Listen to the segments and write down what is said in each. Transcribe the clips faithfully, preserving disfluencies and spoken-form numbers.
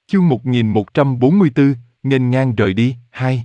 Chương một nghìn một trăm bốn mươi tư, nghênh ngang rời đi, hai.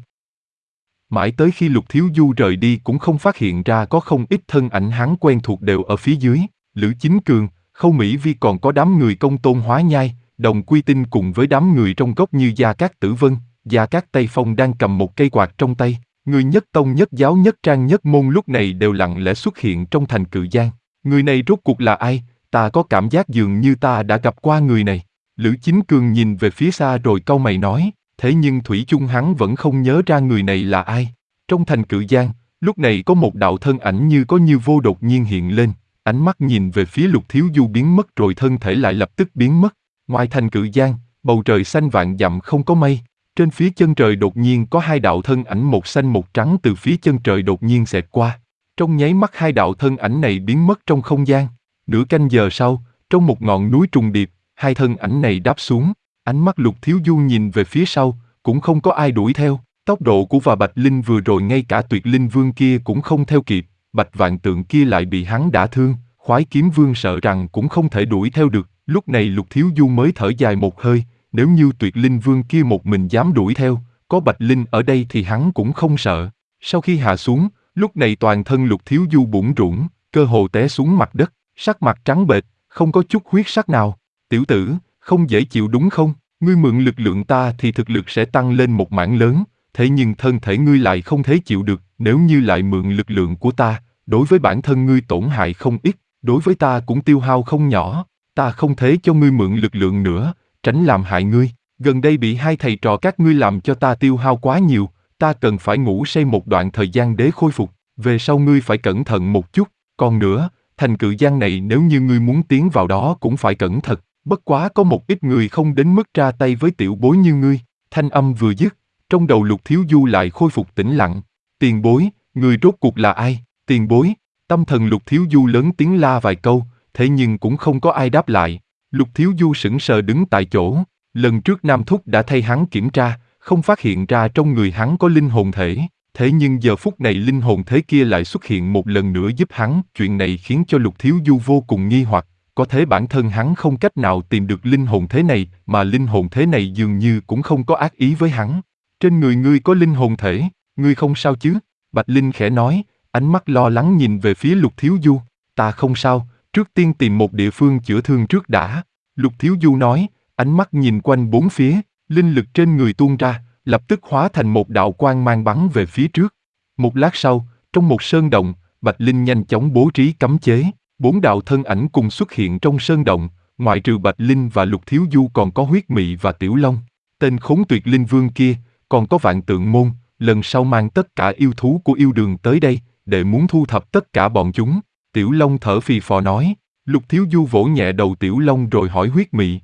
Mãi tới khi Lục Thiếu Du rời đi cũng không phát hiện ra có không ít thân ảnh hắn quen thuộc đều ở phía dưới, Lữ Chính Cường, Khâu Mỹ Vi còn có đám người Công Tôn Hóa Nhai, Đồng Quy Tinh cùng với đám người trong góc như Gia Cát Tử Vân, Gia Cát Tây Phong đang cầm một cây quạt trong tay, người nhất tông nhất giáo nhất trang nhất môn lúc này đều lặng lẽ xuất hiện trong thành Cự Giang. Người này rốt cuộc là ai? Ta có cảm giác dường như ta đã gặp qua người này. Lữ Chính Cường nhìn về phía xa rồi cau mày nói, thế nhưng thủy chung hắn vẫn không nhớ ra người này là ai. Trong thành Cự Giang, lúc này có một đạo thân ảnh như có như vô đột nhiên hiện lên, ánh mắt nhìn về phía Lục Thiếu Du biến mất rồi thân thể lại lập tức biến mất. Ngoài thành Cự Giang, bầu trời xanh vạn dặm không có mây, trên phía chân trời đột nhiên có hai đạo thân ảnh một xanh một trắng từ phía chân trời đột nhiên xẹt qua. Trong nháy mắt hai đạo thân ảnh này biến mất trong không gian. Nửa canh giờ sau, trong một ngọn núi trùng điệp, hai thân ảnh này đáp xuống, ánh mắt Lục Thiếu Du nhìn về phía sau, cũng không có ai đuổi theo, tốc độ của và Bạch Linh vừa rồi ngay cả Tuyệt Linh Vương kia cũng không theo kịp, Bạch Vạn Tượng kia lại bị hắn đả thương, Khoái Kiếm Vương sợ rằng cũng không thể đuổi theo được, lúc này Lục Thiếu Du mới thở dài một hơi, nếu như Tuyệt Linh Vương kia một mình dám đuổi theo, có Bạch Linh ở đây thì hắn cũng không sợ. Sau khi hạ xuống, lúc này toàn thân Lục Thiếu Du bủn rủn, cơ hồ té xuống mặt đất, sắc mặt trắng bệch, không có chút huyết sắc nào. Tiểu tử, không dễ chịu đúng không? Ngươi mượn lực lượng ta thì thực lực sẽ tăng lên một mảng lớn, thế nhưng thân thể ngươi lại không thể chịu được, nếu như lại mượn lực lượng của ta, đối với bản thân ngươi tổn hại không ít, đối với ta cũng tiêu hao không nhỏ, ta không thể cho ngươi mượn lực lượng nữa, tránh làm hại ngươi. Gần đây bị hai thầy trò các ngươi làm cho ta tiêu hao quá nhiều, ta cần phải ngủ say một đoạn thời gian để khôi phục, về sau ngươi phải cẩn thận một chút, còn nữa, thành Cự Giang này nếu như ngươi muốn tiến vào đó cũng phải cẩn thận. Bất quá có một ít người không đến mức ra tay với tiểu bối như ngươi. Thanh âm vừa dứt, trong đầu Lục Thiếu Du lại khôi phục tĩnh lặng. Tiền bối, người rốt cuộc là ai? Tiền bối, tâm thần Lục Thiếu Du lớn tiếng la vài câu, thế nhưng cũng không có ai đáp lại. Lục Thiếu Du sững sờ đứng tại chỗ. Lần trước Nam Thúc đã thay hắn kiểm tra, không phát hiện ra trong người hắn có linh hồn thể. Thế nhưng giờ phút này linh hồn thế kia lại xuất hiện một lần nữa giúp hắn. Chuyện này khiến cho Lục Thiếu Du vô cùng nghi hoặc. Có thể bản thân hắn không cách nào tìm được linh hồn thế này, mà linh hồn thế này dường như cũng không có ác ý với hắn. Trên người ngươi có linh hồn thể, ngươi không sao chứ? Bạch Linh khẽ nói, ánh mắt lo lắng nhìn về phía Lục Thiếu Du. Ta không sao, trước tiên tìm một địa phương chữa thương trước đã. Lục Thiếu Du nói, ánh mắt nhìn quanh bốn phía, linh lực trên người tuôn ra, lập tức hóa thành một đạo quang mang bắn về phía trước. Một lát sau, trong một sơn động, Bạch Linh nhanh chóng bố trí cấm chế. Bốn đạo thân ảnh cùng xuất hiện trong sơn động, ngoại trừ Bạch Linh và Lục Thiếu Du còn có Huyết Mị và Tiểu Long. Tên khốn Tuyệt Linh Vương kia, còn có Vạn Tượng Môn, lần sau mang tất cả yêu thú của yêu đường tới đây, để muốn thu thập tất cả bọn chúng. Tiểu Long thở phì phò nói, Lục Thiếu Du vỗ nhẹ đầu Tiểu Long rồi hỏi Huyết Mị.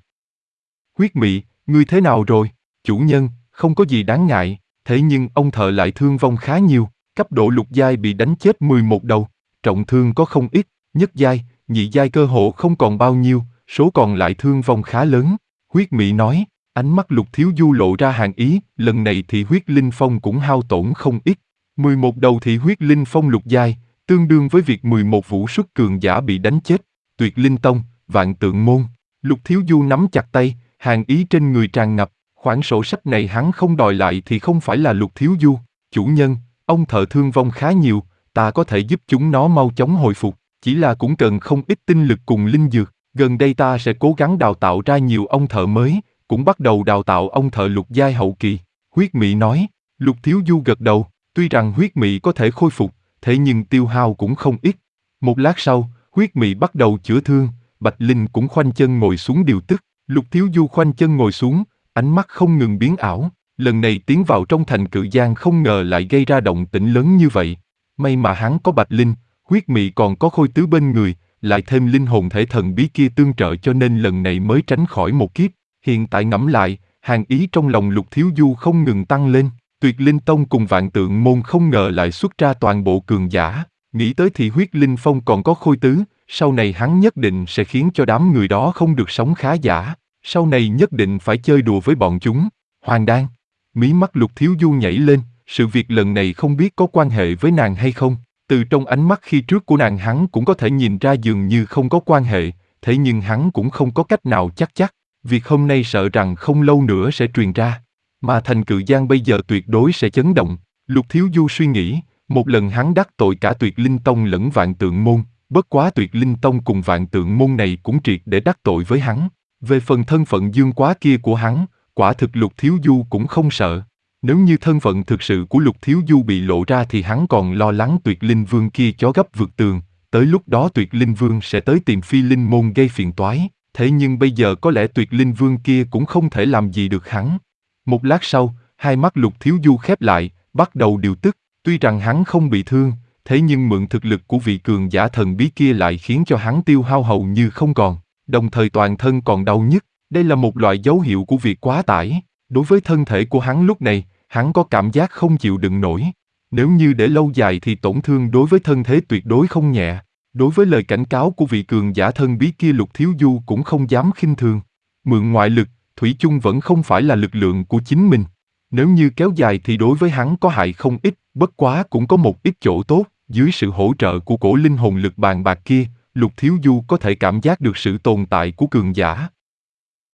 Huyết Mị, ngươi thế nào rồi? Chủ nhân, không có gì đáng ngại, thế nhưng ông thợ lại thương vong khá nhiều, cấp độ lục giai bị đánh chết mười một đầu, trọng thương có không ít. Nhất giai, nhị giai cơ hộ không còn bao nhiêu, số còn lại thương vong khá lớn. Huyết Mị nói, ánh mắt Lục Thiếu Du lộ ra hàn ý, lần này thì huyết linh phong cũng hao tổn không ít. mười một đầu thì huyết linh phong lục giai, tương đương với việc mười một vũ xuất cường giả bị đánh chết. Tuyệt Linh Tông, Vạn Tượng Môn. Lục Thiếu Du nắm chặt tay, hàn ý trên người tràn ngập, khoản sổ sách này hắn không đòi lại thì không phải là Lục Thiếu Du. Chủ nhân, ông thợ thương vong khá nhiều, ta có thể giúp chúng nó mau chóng hồi phục. Chỉ là cũng cần không ít tinh lực cùng linh dược, gần đây ta sẽ cố gắng đào tạo ra nhiều ông thợ mới, cũng bắt đầu đào tạo ông thợ lục giai hậu kỳ. Huyết Mị nói, Lục Thiếu Du gật đầu, tuy rằng Huyết Mị có thể khôi phục, thế nhưng tiêu hao cũng không ít. Một lát sau, Huyết Mị bắt đầu chữa thương, Bạch Linh cũng khoanh chân ngồi xuống điều tức. Lục Thiếu Du khoanh chân ngồi xuống, ánh mắt không ngừng biến ảo, lần này tiến vào trong thành Cự Giang không ngờ lại gây ra động tĩnh lớn như vậy. May mà hắn có Bạch Linh, Huyết Mị còn có Khôi Tứ bên người, lại thêm linh hồn thể thần bí kia tương trợ cho nên lần này mới tránh khỏi một kiếp. Hiện tại ngẫm lại, hàn ý trong lòng Lục Thiếu Du không ngừng tăng lên. Tuyệt Linh Tông cùng Vạn Tượng Môn không ngờ lại xuất ra toàn bộ cường giả. Nghĩ tới thì Huyết Linh Phong còn có Khôi Tứ, sau này hắn nhất định sẽ khiến cho đám người đó không được sống khá giả. Sau này nhất định phải chơi đùa với bọn chúng. Hoàng Đan. Mí mắt Lục Thiếu Du nhảy lên, sự việc lần này không biết có quan hệ với nàng hay không. Từ trong ánh mắt khi trước của nàng hắn cũng có thể nhìn ra dường như không có quan hệ, thế nhưng hắn cũng không có cách nào chắc chắc. Việc hôm nay sợ rằng không lâu nữa sẽ truyền ra, mà thành Cự Giang bây giờ tuyệt đối sẽ chấn động. Lục Thiếu Du suy nghĩ, một lần hắn đắc tội cả Tuyệt Linh Tông lẫn Vạn Tượng Môn, bất quá Tuyệt Linh Tông cùng Vạn Tượng Môn này cũng triệt để đắc tội với hắn. Về phần thân phận dương quá kia của hắn, quả thực Lục Thiếu Du cũng không sợ. Nếu như thân phận thực sự của Lục Thiếu Du bị lộ ra thì hắn còn lo lắng Tuyệt Linh Vương kia chó gấp vượt tường, tới lúc đó Tuyệt Linh Vương sẽ tới tìm Phi Linh Môn gây phiền toái. Thế nhưng bây giờ có lẽ Tuyệt Linh Vương kia cũng không thể làm gì được hắn. Một lát sau, hai mắt Lục Thiếu Du khép lại, bắt đầu điều tức. Tuy rằng hắn không bị thương, thế nhưng mượn thực lực của vị cường giả thần bí kia lại khiến cho hắn tiêu hao hầu như không còn, đồng thời toàn thân còn đau nhức. Đây là một loại dấu hiệu của việc quá tải. Đối với thân thể của hắn lúc này, hắn có cảm giác không chịu đựng nổi. Nếu như để lâu dài thì tổn thương đối với thân thế tuyệt đối không nhẹ. Đối với lời cảnh cáo của vị cường giả thân bí kia Lục Thiếu Du cũng không dám khinh thường. Mượn ngoại lực, thủy chung vẫn không phải là lực lượng của chính mình. Nếu như kéo dài thì đối với hắn có hại không ít, bất quá cũng có một ít chỗ tốt. Dưới sự hỗ trợ của cổ linh hồn lực bàn bạc kia, Lục Thiếu Du có thể cảm giác được sự tồn tại của cường giả.